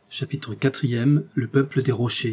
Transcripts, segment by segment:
Chapitre 4e. Le peuple des rochers.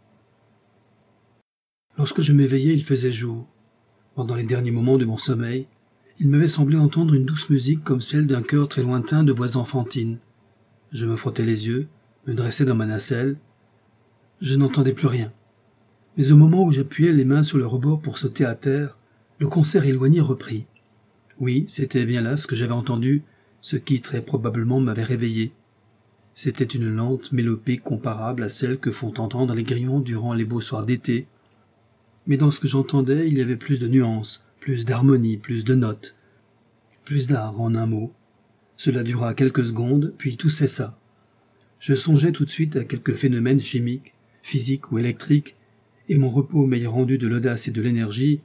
Lorsque je m'éveillai, il faisait jour. Pendant les derniers moments de mon sommeil, il m'avait semblé entendre une douce musique comme celle d'un chœur très lointain de voix enfantines. Je me frottais les yeux, me dressai dans ma nacelle. Je n'entendais plus rien. Mais au moment où j'appuyais les mains sur le rebord pour sauter à terre, le concert éloigné reprit. Oui, c'était bien là ce que j'avais entendu, ce qui très probablement m'avait réveillé. C'était une lente mélopée comparable à celle que font entendre les grillons durant les beaux soirs d'été. Mais dans ce que j'entendais, il y avait plus de nuances, plus d'harmonie, plus de notes, plus d'art en un mot. Cela dura quelques secondes, puis tout cessa. Je songeais tout de suite à quelques phénomènes chimiques, physiques ou électriques, et mon repos m'ayant rendu de l'audace et de l'énergie,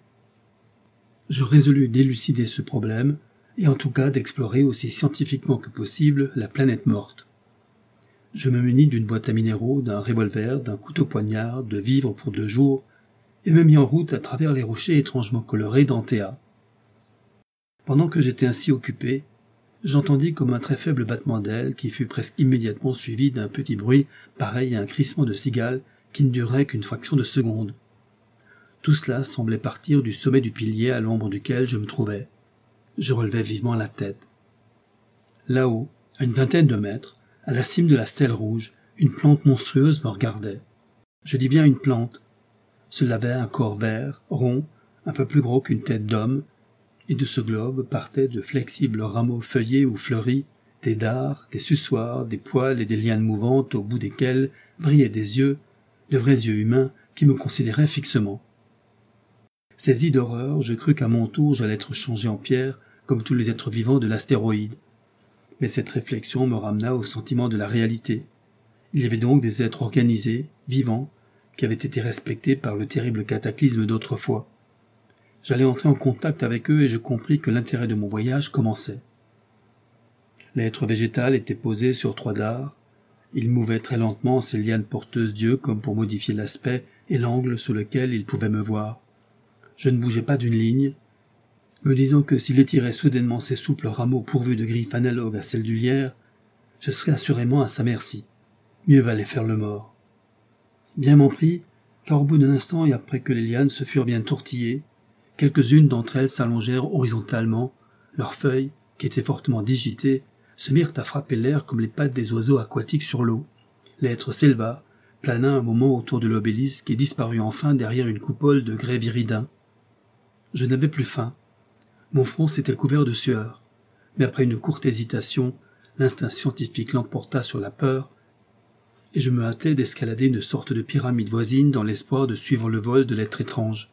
je résolus d'élucider ce problème, et en tout cas d'explorer aussi scientifiquement que possible la planète morte. Je me munis d'une boîte à minéraux, d'un revolver, d'un couteau poignard, de vivres pour 2 jours, et me mis en route à travers les rochers étrangement colorés d'Antea. Pendant que j'étais ainsi occupé, j'entendis comme un très faible battement d'ailes qui fut presque immédiatement suivi d'un petit bruit pareil à un crissement de cigale qui ne durait qu'une fraction de seconde. Tout cela semblait partir du sommet du pilier à l'ombre duquel je me trouvais. Je relevai vivement la tête. Là-haut, à une vingtaine de mètres, à la cime de la stèle rouge, une plante monstrueuse me regardait. Je dis bien une plante. Cela avait un corps vert, rond, un peu plus gros qu'une tête d'homme, et de ce globe partaient de flexibles rameaux feuillés ou fleuris, des dards, des suçoirs, des poils et des lianes mouvantes au bout desquels brillaient des yeux, de vrais yeux humains qui me considéraient fixement. Saisi d'horreur, je crus qu'à mon tour j'allais être changé en pierre, comme tous les êtres vivants de l'astéroïde. Mais cette réflexion me ramena au sentiment de la réalité. Il y avait donc des êtres organisés, vivants, qui avaient été respectés par le terrible cataclysme d'autrefois. J'allais entrer en contact avec eux et je compris que l'intérêt de mon voyage commençait. L'être végétal était posé sur 3 dards. Il mouvait très lentement ses lianes porteuses d'yeux comme pour modifier l'aspect et l'angle sous lequel il pouvait me voir. Je ne bougeais pas d'une ligne, me disant que s'il étirait soudainement ses souples rameaux pourvus de griffes analogues à celles du lierre, je serais assurément à sa merci. Mieux valait faire le mort. Bien m'en prit, car au bout d'un instant et après que les lianes se furent bien tortillées, quelques-unes d'entre elles s'allongèrent horizontalement, leurs feuilles, qui étaient fortement digitées, se mirent à frapper l'air comme les pattes des oiseaux aquatiques sur l'eau. L'être s'éleva, plana un moment autour de l'obélisque et disparut enfin derrière une coupole de grès viridin. Je n'avais plus faim. Mon front s'était couvert de sueur. Mais après une courte hésitation, l'instinct scientifique l'emporta sur la peur, et je me hâtai d'escalader une sorte de pyramide voisine dans l'espoir de suivre le vol de l'être étrange.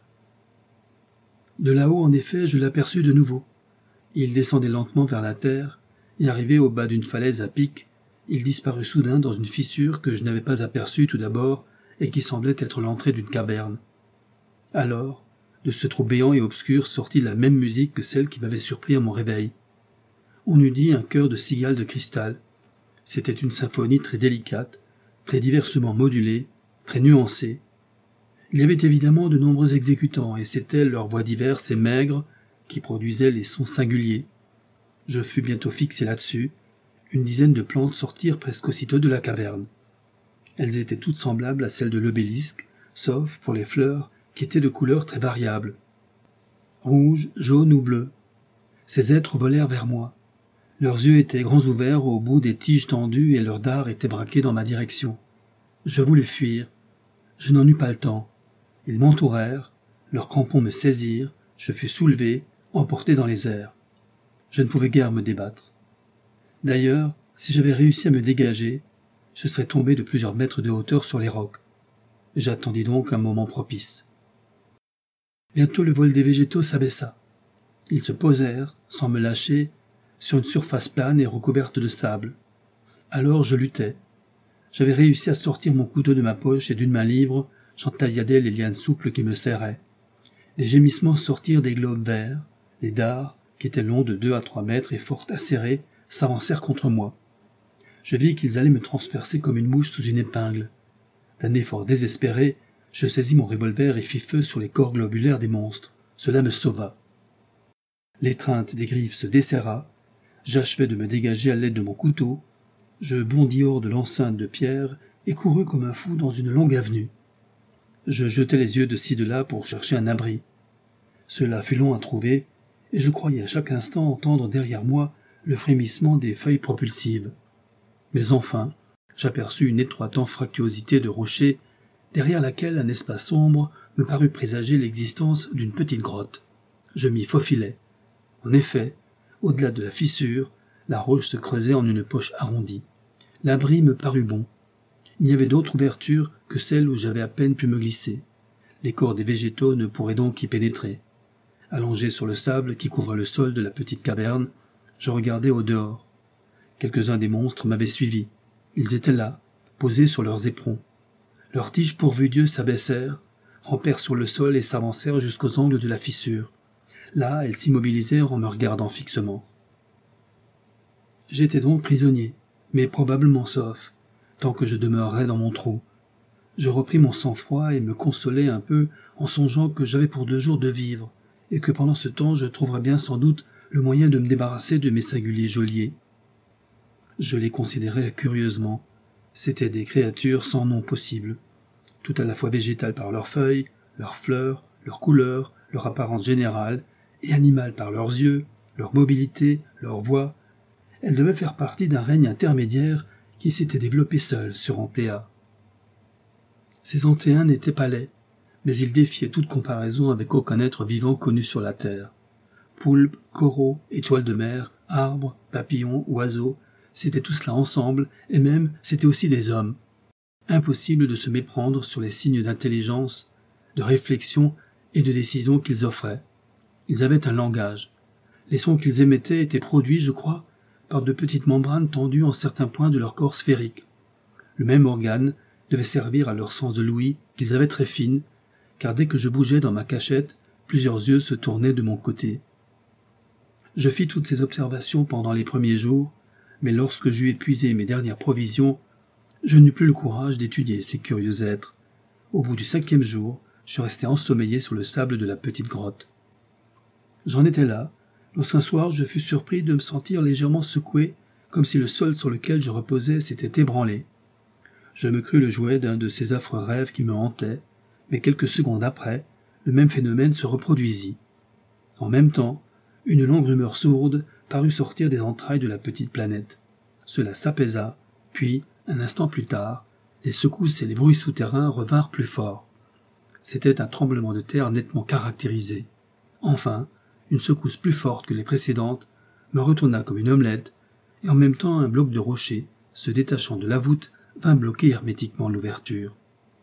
De là-haut, en effet, je l'aperçus de nouveau. Il descendait lentement vers la terre, et arrivé au bas d'une falaise à pic, il disparut soudain dans une fissure que je n'avais pas aperçue tout d'abord et qui semblait être l'entrée d'une caverne. Alors, de ce trou béant et obscur sortit la même musique que celle qui m'avait surpris à mon réveil. On eût dit un chœur de cigales de cristal. C'était une symphonie très délicate, très diversement modulée, très nuancée. Il y avait évidemment de nombreux exécutants, et c'étaient leurs voix diverses et maigres qui produisaient les sons singuliers. Je fus bientôt fixé là-dessus. Une dizaine de plantes sortirent presque aussitôt de la caverne. Elles étaient toutes semblables à celles de l'obélisque, sauf pour les fleurs, qui étaient de couleurs très variables. Rouge, jaune ou bleu. Ces êtres volèrent vers moi. Leurs yeux étaient grands ouverts au bout des tiges tendues et leurs dards étaient braqués dans ma direction. Je voulus fuir. Je n'en eus pas le temps. Ils m'entourèrent, leurs crampons me saisirent, je fus soulevé, emporté dans les airs. Je ne pouvais guère me débattre. D'ailleurs, si j'avais réussi à me dégager, je serais tombé de plusieurs mètres de hauteur sur les rocs. J'attendis donc un moment propice. Bientôt le vol des végétaux s'abaissa. Ils se posèrent, sans me lâcher, sur une surface plane et recouverte de sable. Alors je luttai. J'avais réussi à sortir mon couteau de ma poche et d'une main libre, j'entailladais les lianes souples qui me serraient. Des gémissements sortirent des globes verts. Les dards, qui étaient longs de 2 à 3 mètres et fort acérés, s'avancèrent contre moi. Je vis qu'ils allaient me transpercer comme une mouche sous une épingle. D'un effort désespéré, je saisis mon revolver et fis feu sur les corps globulaires des monstres. Cela me sauva. L'étreinte des griffes se desserra. J'achevai de me dégager à l'aide de mon couteau. Je bondis hors de l'enceinte de pierre et courus comme un fou dans une longue avenue. Je jetai les yeux de ci de là pour chercher un abri. Cela fut long à trouver, et je croyais à chaque instant entendre derrière moi le frémissement des feuilles propulsives. Mais enfin, j'aperçus une étroite anfractuosité de rochers, derrière laquelle un espace sombre me parut présager l'existence d'une petite grotte. Je m'y faufilai. En effet, au-delà de la fissure, la roche se creusait en une poche arrondie. L'abri me parut bon. Il n'y avait d'autre ouverture que celle où j'avais à peine pu me glisser. Les corps des végétaux ne pourraient donc y pénétrer. Allongé sur le sable qui couvrait le sol de la petite caverne, je regardais au dehors. Quelques-uns des monstres m'avaient suivi. Ils étaient là, posés sur leurs éperons. Leurs tiges pourvues d'yeux s'abaissèrent, rampèrent sur le sol et s'avancèrent jusqu'aux angles de la fissure. Là, elles s'immobilisèrent en me regardant fixement. J'étais donc prisonnier, mais probablement sauf, tant que je demeurerais dans mon trou. Je repris mon sang-froid et me consolai un peu en songeant que j'avais pour 2 jours de vivre, et que pendant ce temps je trouverais bien sans doute le moyen de me débarrasser de mes singuliers geôliers. Je les considérais curieusement. C'étaient des créatures sans nom possible, tout à la fois végétales par leurs feuilles, leurs fleurs, leurs couleurs, leur apparence générale, et animales par leurs yeux, leur mobilité, leur voix. Elles devaient faire partie d'un règne intermédiaire qui s'était développé seul sur Antea. Ces Antéens n'étaient pas laids, mais ils défiaient toute comparaison avec aucun être vivant connu sur la terre. Poulpes, coraux, étoiles de mer, arbres, papillons, oiseaux, c'était tout cela ensemble, et même c'était aussi des hommes. Impossible de se méprendre sur les signes d'intelligence, de réflexion et de décision qu'ils offraient. Ils avaient un langage. Les sons qu'ils émettaient étaient produits, je crois, par de petites membranes tendues en certains points de leur corps sphérique. Le même organe devait servir à leur sens de l'ouïe, qu'ils avaient très fine, car dès que je bougeais dans ma cachette, plusieurs yeux se tournaient de mon côté. Je fis toutes ces observations pendant les premiers jours, mais lorsque j'eus épuisé mes dernières provisions, je n'eus plus le courage d'étudier ces curieux êtres. Au bout du 5e jour, je restai ensommeillé sur le sable de la petite grotte. J'en étais là, lorsqu'un soir je fus surpris de me sentir légèrement secoué, comme si le sol sur lequel je reposais s'était ébranlé. Je me crus le jouet d'un de ces affreux rêves qui me hantaient, mais quelques secondes après, le même phénomène se reproduisit. En même temps, une longue rumeur sourde parut sortir des entrailles de la petite planète. Cela s'apaisa, puis, un instant plus tard, les secousses et les bruits souterrains revinrent plus forts. C'était un tremblement de terre nettement caractérisé. Enfin, une secousse plus forte que les précédentes me retourna comme une omelette, et en même temps un bloc de rocher, se détachant de la voûte, vint bloquer hermétiquement l'ouverture.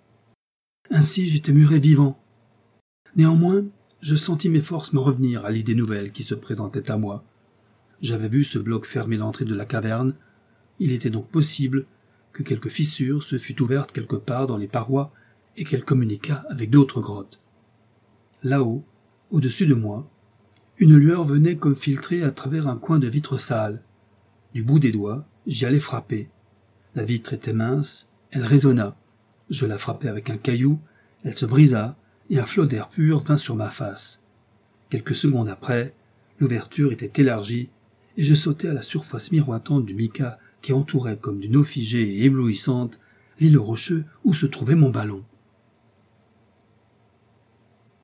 Ainsi j'étais muré vivant. Néanmoins, je sentis mes forces me revenir à l'idée nouvelle qui se présentait à moi. J'avais vu ce bloc fermer l'entrée de la caverne. Il était donc possible que quelque fissure se fût ouverte quelque part dans les parois et qu'elle communiquât avec d'autres grottes. Là-haut, au-dessus de moi, une lueur venait comme filtrer à travers un coin de vitre sale. Du bout des doigts, j'y allais frapper. La vitre était mince, elle résonna. Je la frappai avec un caillou, elle se brisa, et un flot d'air pur vint sur ma face. Quelques secondes après, l'ouverture était élargie, et je sautai à la surface miroitante du mica qui entourait comme d'une eau figée et éblouissante l'îlot rocheux où se trouvait mon ballon.